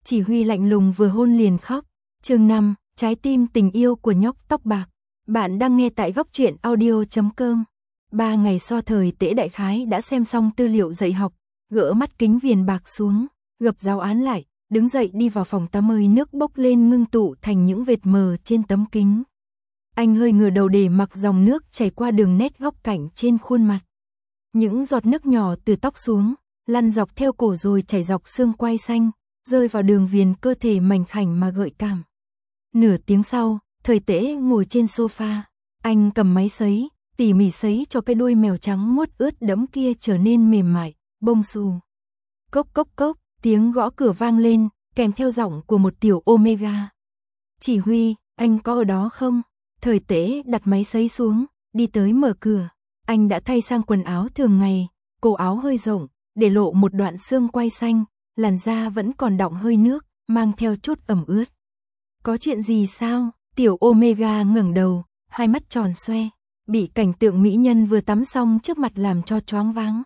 Chỉ Huy lạnh lùng vừa hôn liền khóc. Chương 5, trái tim tình yêu của nhóc tóc bạc. Bạn đang nghe tại góc truyện audio.com. 3 ngày so thời Tễ đại khái đã xem xong tư liệu dạy học, gỡ mắt kính viền bạc xuống, gập giáo án lại, đứng dậy đi vào phòng tắm ơi nước bốc lên ngưng tụ thành những vệt mờ trên tấm kính. Anh hơi ngửa đầu để mặc dòng nước chảy qua đường nét góc cạnh trên khuôn mặt. Những giọt nước nhỏ từ tóc xuống, lăn dọc theo cổ rồi chảy dọc xương quai xanh, rơi vào đường viền cơ thể mảnh khảnh mà gợi cảm. Nửa tiếng sau, thời Tễ ngồi trên sofa, anh cầm máy sấy, tỉ mỉ sấy cho cái đuôi mèo trắng muốt ướt đẫm kia trở nên mềm mại, bông xù. Cốc cốc cốc, tiếng gõ cửa vang lên, kèm theo giọng của một tiểu Omega. Chỉ Huy, anh có ở đó không? Thời Tễ đặt máy sấy xuống, đi tới mở cửa. Anh đã thay sang quần áo thường ngày, cổ áo hơi rộng, để lộ một đoạn xương quai xanh, làn da vẫn còn đọng hơi nước, mang theo chút ẩm ướt. Có chuyện gì sao? Tiểu Omega ngẩng đầu, hai mắt tròn xoe, bị cảnh tượng mỹ nhân vừa tắm xong trước mặt làm cho choáng váng.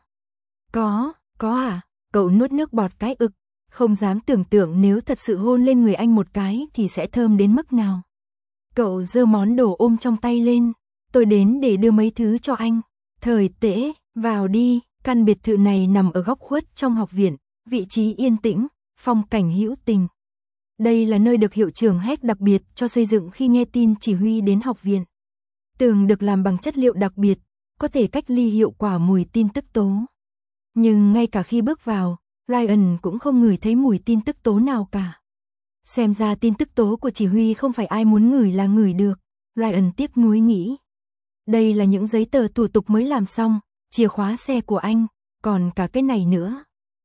Có à? Cậu nuốt nước bọt cái ực, không dám tưởng tượng nếu thật sự hôn lên người anh một cái thì sẽ thơm đến mức nào. Cậu giơ món đồ ôm trong tay lên, tôi đến để đưa mấy thứ cho anh. Thời Tễ, vào đi, căn biệt thự này nằm ở góc khuất trong học viện, vị trí yên tĩnh, phong cảnh hữu tình. Đây là nơi được hiệu trưởng Heck đặc biệt cho xây dựng khi nghe tin Chỉ Huy đến học viện. Tường được làm bằng chất liệu đặc biệt, có thể cách ly hiệu quả mùi tin tức tố. Nhưng ngay cả khi bước vào, Ryan cũng không ngửi thấy mùi tin tức tố nào cả. Xem ra tin tức tố của Chỉ Huy không phải ai muốn ngửi là ngửi được, Ryan tiếc nuối nghĩ. Đây là những giấy tờ thủ tục mới làm xong, chìa khóa xe của anh, còn cả cái này nữa.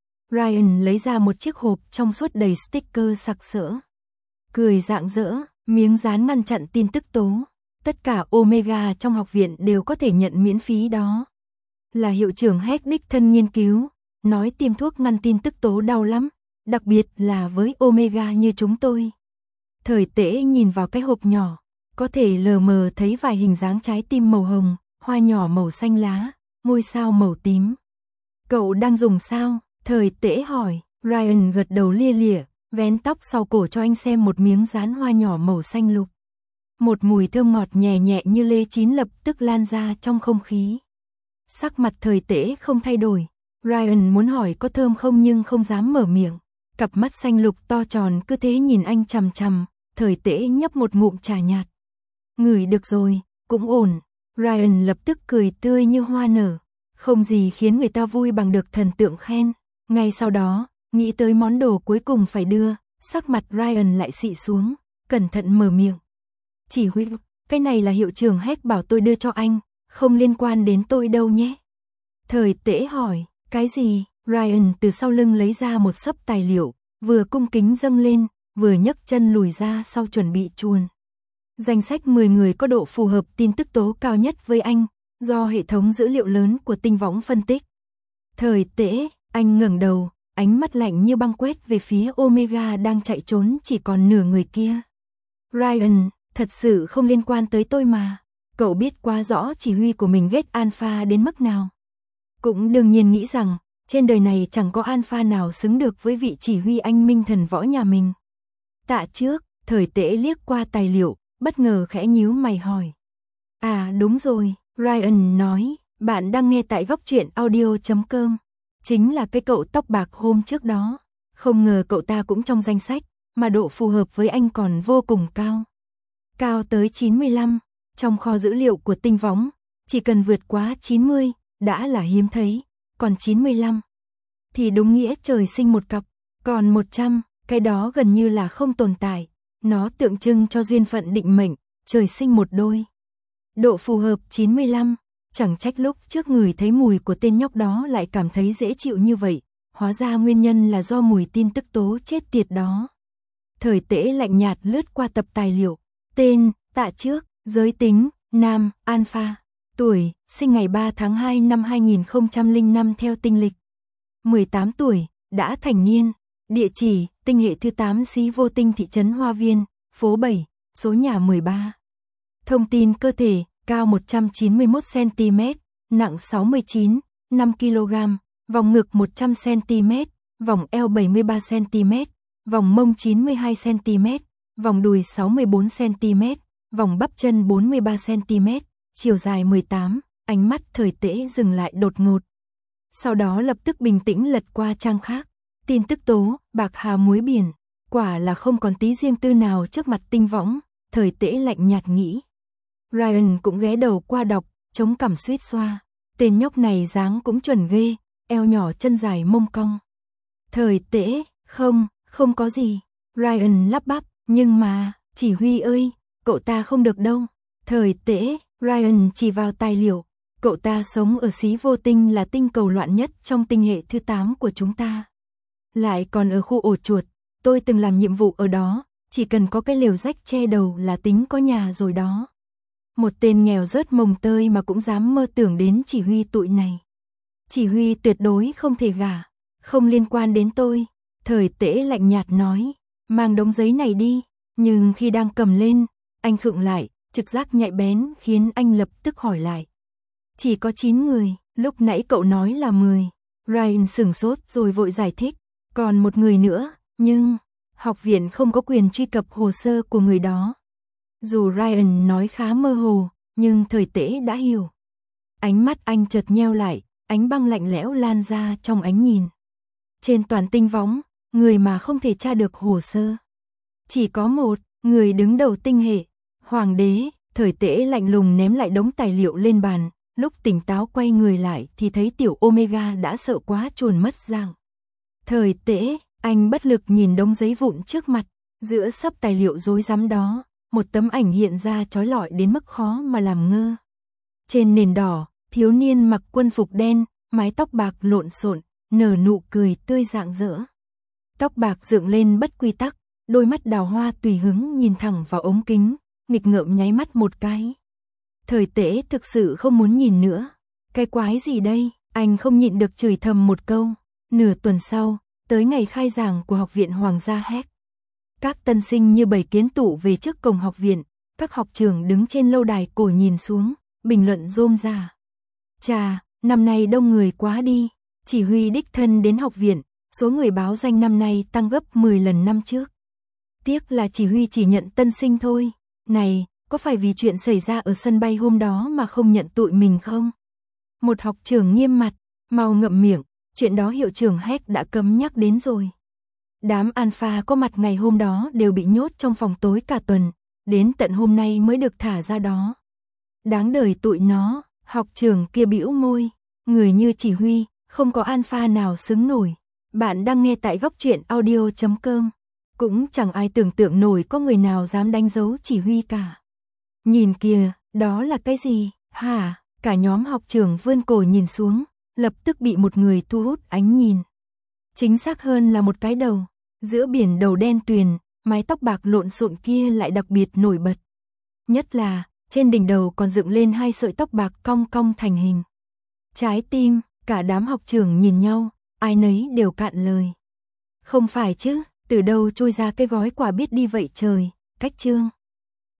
Ryan lấy ra một chiếc hộp trong suốt đầy sticker sặc sỡ. Cười rạng rỡ, miếng dán ngăn chặn tin tức tố. Tất cả Omega trong học viện đều có thể nhận miễn phí đó. Là hiệu trưởng Heck đích thân nghiên cứu, nói tiêm thuốc ngăn tin tức tố đau lắm, đặc biệt là với Omega như chúng tôi. Thời Tễ nhìn vào cái hộp nhỏ, có thể lờ mờ thấy vài hình dáng trái tim màu hồng, hoa nhỏ màu xanh lá, ngôi sao màu tím. Cậu đang dùng sao? Thời Tễ hỏi. Ryan gật đầu lia lịa, vén tóc sau cổ cho anh xem một miếng dán hoa nhỏ màu xanh lục. Một mùi thơm ngọt nhẹ nhẹ như lê chín lập tức lan ra trong không khí. Sắc mặt Thời Tễ không thay đổi. Ryan muốn hỏi có thơm không nhưng không dám mở miệng. Cặp mắt xanh lục to tròn cứ thế nhìn anh chằm chằm. Thời Tễ nhấp một ngụm trà nhạt. Ngửi được rồi, cũng ổn. Ryan lập tức cười tươi như hoa nở. Không gì khiến người ta vui bằng được thần tượng khen. Ngay sau đó, nghĩ tới món đồ cuối cùng phải đưa, sắc mặt Ryan lại xị xuống, cẩn thận mở miệng. Chỉ Huy, cái này là hiệu trưởng Heck bảo tôi đưa cho anh, không liên quan đến tôi đâu nhé. Thời Tễ hỏi, cái gì? Ryan từ sau lưng lấy ra một xấp tài liệu, vừa cung kính dâng lên, vừa nhấc chân lùi ra sau chuẩn bị chuồn. Danh sách 10 người có độ phù hợp tin tức tố cao nhất với anh, do hệ thống dữ liệu lớn của Tinh Võng phân tích. Thời Tễ, anh ngẩng đầu, ánh mắt lạnh như băng quét về phía Omega đang chạy trốn chỉ còn nửa người kia. Ryan, thật sự không liên quan tới tôi mà. Cậu biết quá rõ Chỉ Huy của mình ghét Alpha đến mức nào. Cũng đương nhiên nghĩ rằng, trên đời này chẳng có Alpha nào xứng được với vị Chỉ Huy anh minh thần võ nhà mình. Tạ trước, Thời Tễ liếc qua tài liệu, bất ngờ khẽ nhíu mày hỏi. À đúng rồi, Ryan nói, bạn đang nghe tại góc truyện audio.com. Chính là cái cậu tóc bạc hôm trước đó. Không ngờ cậu ta cũng trong danh sách, mà độ phù hợp với anh còn vô cùng cao. Cao tới 95, trong kho dữ liệu của Tinh Võng, chỉ cần vượt quá 90, đã là hiếm thấy, còn 95 thì đúng nghĩa trời sinh một cặp, còn 100, cái đó gần như là không tồn tại, nó tượng trưng cho duyên phận định mệnh, trời sinh một đôi. Độ phù hợp 95, chẳng trách lúc trước người thấy mùi của tên nhóc đó lại cảm thấy dễ chịu như vậy, hóa ra nguyên nhân là do mùi tin tức tố chết tiệt đó. Thời Tễ lạnh nhạt lướt qua tập tài liệu, tên, Tạ trước, giới tính, nam, Alpha, tuổi, sinh ngày 3 tháng 2 năm 2005 theo tinh lịch, 18 tuổi, đã thành niên, địa chỉ, tinh hệ thứ 8 Xí Vô Tinh thị trấn Hoa Viên, phố 7, số nhà 13. Thông tin cơ thể, cao 191cm, nặng 69, 5kg, vòng ngực 100cm, vòng eo 73cm, vòng mông 92cm, vòng đùi 64cm, vòng bắp chân 43cm, chiều dài 18, ánh mắt Thời Tễ dừng lại đột ngột. Sau đó lập tức bình tĩnh lật qua trang khác. Tin tức tố, bạc hà muối biển, quả là không còn tí riêng tư nào trước mặt Tinh Võng, Thời Tễ lạnh nhạt nghĩ. Ryan cũng ghé đầu qua đọc, chống cằm suýt xoa. Tên nhóc này dáng cũng chuẩn ghê, eo nhỏ chân dài mông cong. Thời Tễ, không có gì. Ryan lắp bắp, nhưng mà, chỉ huy ơi, cậu ta không được đâu. Thời Tễ, Ryan chỉ vào tài liệu. Cậu ta sống ở xí vô tinh là tinh cầu loạn nhất trong tinh hệ thứ 8 của chúng ta. Lại còn ở khu ổ chuột, tôi từng làm nhiệm vụ ở đó, chỉ cần có cái lều rách che đầu là tính có nhà rồi đó. Một tên nghèo rớt mồng tơi mà cũng dám mơ tưởng đến chỉ huy tụi này. Chỉ huy tuyệt đối không thể gả, không liên quan đến tôi. Thời Tễ lạnh nhạt nói, mang đống giấy này đi, nhưng khi đang cầm lên, anh khựng lại, trực giác nhạy bén khiến anh lập tức hỏi lại. Chỉ có 9 người, lúc nãy cậu nói là 10. Ryan sửng sốt rồi vội giải thích, còn một người nữa, nhưng học viện không có quyền truy cập hồ sơ của người đó. Dù Ryan nói khá mơ hồ, nhưng Thời Tễ đã hiểu. Ánh mắt anh chợt nheo lại, ánh băng lạnh lẽo lan ra trong ánh nhìn. Trên toàn Tinh Võng, người mà không thể tra được hồ sơ. Chỉ có một, người đứng đầu tinh hệ, Hoàng đế. Thời Tễ lạnh lùng ném lại đống tài liệu lên bàn, lúc tỉnh táo quay người lại thì thấy tiểu Omega đã sợ quá chuồn mất dạng. Thời Tễ, anh bất lực nhìn đống giấy vụn trước mặt, giữa sấp tài liệu rối rắm đó, một tấm ảnh hiện ra chói lọi đến mức khó mà làm ngơ. Trên nền đỏ, thiếu niên mặc quân phục đen, mái tóc bạc lộn xộn, nở nụ cười tươi rạng rỡ. Tóc bạc dựng lên bất quy tắc, đôi mắt đào hoa tùy hứng nhìn thẳng vào ống kính, nghịch ngợm nháy mắt một cái. Thời Tễ thực sự không muốn nhìn nữa. Cái quái gì đây? Anh không nhịn được chửi thầm một câu. Nửa tuần sau, tới ngày khai giảng của Học viện Hoàng gia Heck. Các tân sinh như bầy kiến tụ về trước cổng học viện, các học trưởng đứng trên lâu đài cổ nhìn xuống, bình luận rôm rả. Chà, năm nay đông người quá đi, chỉ huy đích thân đến học viện, số người báo danh năm nay tăng gấp 10 lần năm trước. Tiếc là chỉ huy chỉ nhận tân sinh thôi. Này, có phải vì chuyện xảy ra ở sân bay hôm đó mà không nhận tụi mình không? Một học trưởng nghiêm mặt, mau ngậm miệng, chuyện đó hiệu trưởng Heck đã cấm nhắc đến rồi. Đám alpha có mặt ngày hôm đó đều bị nhốt trong phòng tối cả tuần, đến tận hôm nay mới được thả ra đó. Đáng đời tụi nó, học trưởng kia bĩu môi, người như chỉ huy, không có alpha nào xứng nổi. Bạn đang nghe tại góc truyện audio.com. Cũng chẳng ai tưởng tượng nổi có người nào dám đánh dấu chỉ huy cả. Nhìn kìa, đó là cái gì, hả? Cả nhóm học trưởng vươn cổ nhìn xuống, lập tức bị một người thu hút ánh nhìn. Chính xác hơn là một cái đầu, giữa biển đầu đen tuyền, mái tóc bạc lộn xộn kia lại đặc biệt nổi bật. Nhất là, trên đỉnh đầu còn dựng lên hai sợi tóc bạc cong cong thành hình. Trái tim, cả đám học trưởng nhìn nhau, ai nấy đều cạn lời. Không phải chứ, từ đâu trôi ra cái gói quà biết đi vậy trời, cách chương.